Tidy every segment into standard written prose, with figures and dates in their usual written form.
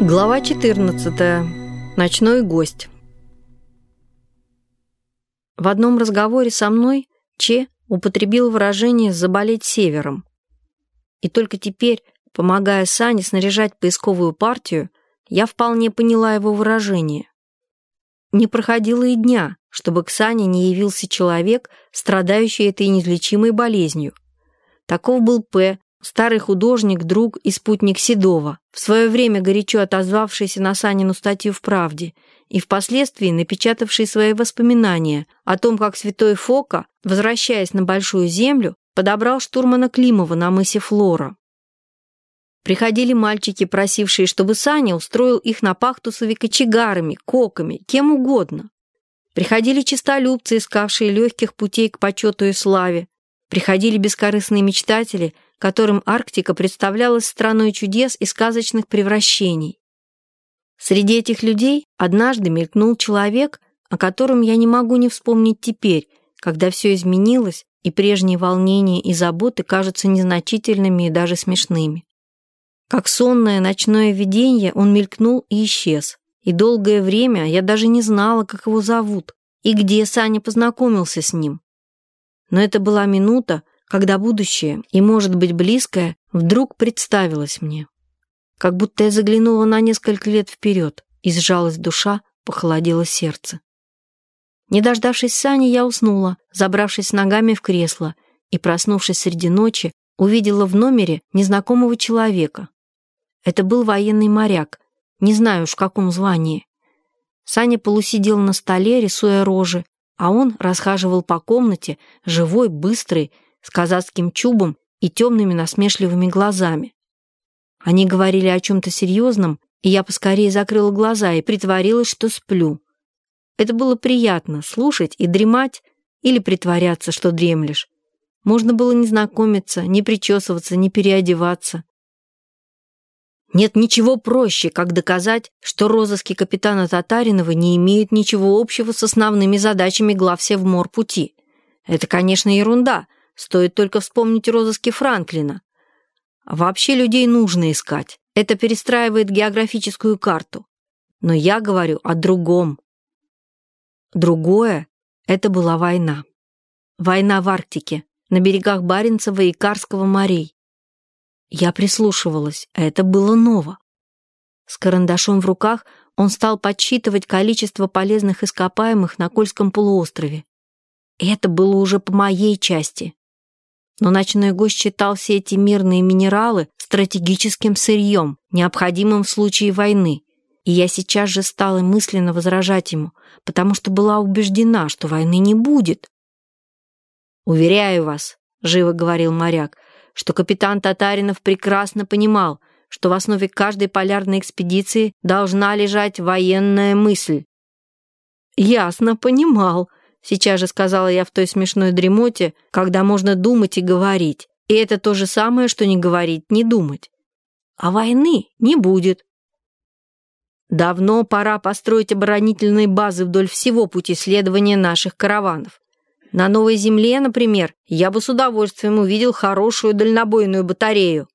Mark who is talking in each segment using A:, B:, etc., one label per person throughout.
A: Глава 14. Ночной гость. В одном разговоре со мной Че употребил выражение «заболеть севером». И только теперь, помогая Сане снаряжать поисковую партию, я вполне поняла его выражение. Не проходило и дня, чтобы к Сане не явился человек, страдающий этой неизлечимой болезнью. Таков был П., старый художник, друг и спутник Седова, в свое время горячо отозвавшийся на Санину статью в «Правде» и впоследствии напечатавший свои воспоминания о том, как святой Фока, возвращаясь на Большую Землю, подобрал штурмана Климова на мысе Флора. Приходили мальчики, просившие, чтобы Саня устроил их на пахтусове кочегарами, коками, кем угодно. Приходили честолюбцы, искавшие легких путей к почету и славе. Приходили бескорыстные мечтатели, которым Арктика представлялась страной чудес и сказочных превращений. Среди этих людей однажды мелькнул человек, о котором я не могу не вспомнить теперь, когда все изменилось, и прежние волнения и заботы кажутся незначительными и даже смешными. Как сонное ночное видение он мелькнул и исчез, и долгое время я даже не знала, как его зовут, и где Саня познакомился с ним. Но это была минута, когда будущее, и, может быть, близкое, вдруг представилось мне. Как будто я заглянула на несколько лет вперед, и сжалась душа, похолодело сердце. Не дождавшись Сани, я уснула, забравшись ногами в кресло, и, проснувшись среди ночи, увидела в номере незнакомого человека. Это был военный моряк, не знаю уж в каком звании. Саня полусидел на столе, рисуя рожи, а он расхаживал по комнате, живой, быстрый, с казацким чубом и темными насмешливыми глазами. Они говорили о чем-то серьезном, и я поскорее закрыла глаза и притворилась, что сплю. Это было приятно — слушать и дремать, или притворяться, что дремлешь. Можно было не знакомиться, не причесываться, не переодеваться. Нет ничего проще, как доказать, что розыски капитана Татаринова не имеют ничего общего с основными задачами глав Севморпути. Это, конечно, ерунда. Стоит только вспомнить розыски Франклина. А вообще людей нужно искать. Это перестраивает географическую карту. Но я говорю о другом. Другое — это была война. Война в Арктике, на берегах Баренцева и Карского морей. Я прислушивалась, а это было ново. С карандашом в руках он стал подсчитывать количество полезных ископаемых на Кольском полуострове. И это было уже по моей части. Но ночной гость считал все эти мирные минералы стратегическим сырьем, необходимым в случае войны, и я сейчас же стала мысленно возражать ему, потому что была убеждена, что войны не будет. «Уверяю вас», — живо говорил моряк, что капитан Татаринов прекрасно понимал, что в основе каждой полярной экспедиции должна лежать военная мысль. «Ясно, понимал», — сейчас же сказала я в той смешной дремоте, когда можно думать и говорить, и это то же самое, что не говорить, не думать. А войны не будет. Давно пора построить оборонительные базы вдоль всего пути следования наших караванов. На Новой Земле, например, я бы с удовольствием увидел хорошую дальнобойную батарею.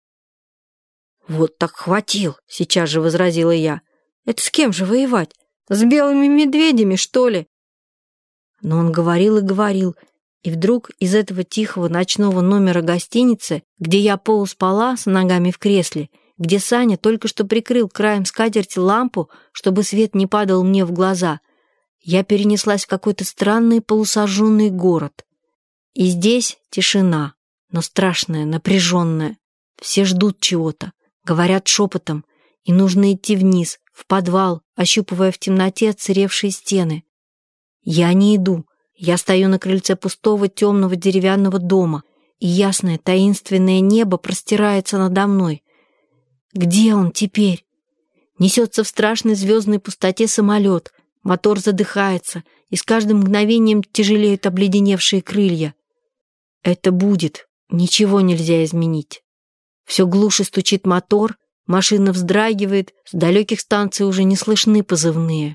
A: «Вот так хватил», — сейчас же возразила я. «Это с кем же воевать? С белыми медведями, что ли?» Но он говорил и говорил, и вдруг из этого тихого ночного номера гостиницы, где я полуспала с ногами в кресле, где Саня только что прикрыл краем скатерти лампу, чтобы свет не падал мне в глаза, я перенеслась в какой-то странный полусожженный город. И здесь тишина, но страшная, напряженная. Все ждут чего-то, говорят шепотом, и нужно идти вниз, в подвал, ощупывая в темноте отсыревшие стены. Я не иду, я стою на крыльце пустого темного деревянного дома, и ясное таинственное небо простирается надо мной. Где он теперь? Несется в страшной звездной пустоте самолет, мотор задыхается, и с каждым мгновением тяжелеют обледеневшие крылья. Это будет, ничего нельзя изменить. Все глуше стучит мотор, машина вздрагивает, с далеких станций уже не слышны позывные.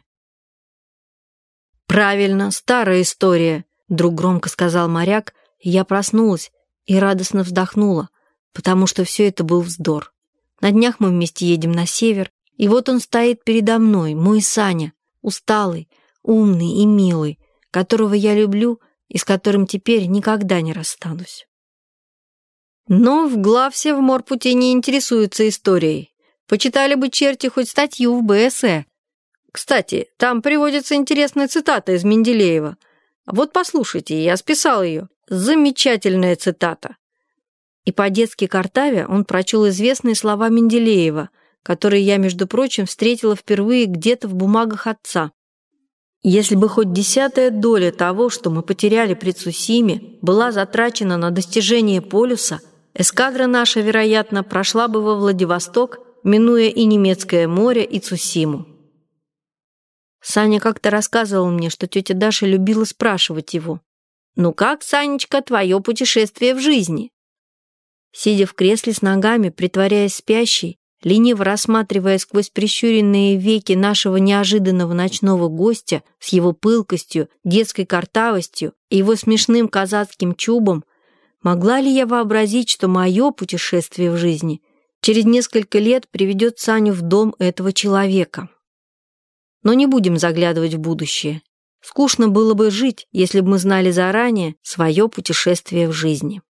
A: «Правильно, старая история», — вдруг громко сказал моряк, и я проснулась и радостно вздохнула, потому что все это был вздор. На днях мы вместе едем на север, И вот он стоит передо мной, мой Саня, усталый, умный и милый, которого я люблю и с которым теперь никогда не расстанусь. Но в главсе в морпуте не интересуются историей. Почитали бы черти хоть статью в БСЭ. Кстати, там приводится интересная цитата из Менделеева. Вот послушайте, я списал ее. Замечательная цитата. И по-детски картавя он прочел известные слова Менделеева, которые я, между прочим, встретила впервые где-то в бумагах отца. Если бы хоть 10-я доля того, что мы потеряли при Цусиме, была затрачена на достижение полюса, эскадра наша, вероятно, прошла бы во Владивосток, минуя и Немецкое море, и Цусиму. Саня как-то рассказывал мне, что тетя Даша любила спрашивать его: «Ну как, Санечка, твое путешествие в жизни?» Сидя в кресле с ногами, притворяясь спящей, лениво рассматривая сквозь прищуренные веки нашего неожиданного ночного гостя с его пылкостью, детской картавостью и его смешным казацким чубом, могла ли я вообразить, что мое путешествие в жизни через несколько лет приведет Саню в дом этого человека? Но не будем заглядывать в будущее. Скучно было бы жить, если бы мы знали заранее свое путешествие в жизни.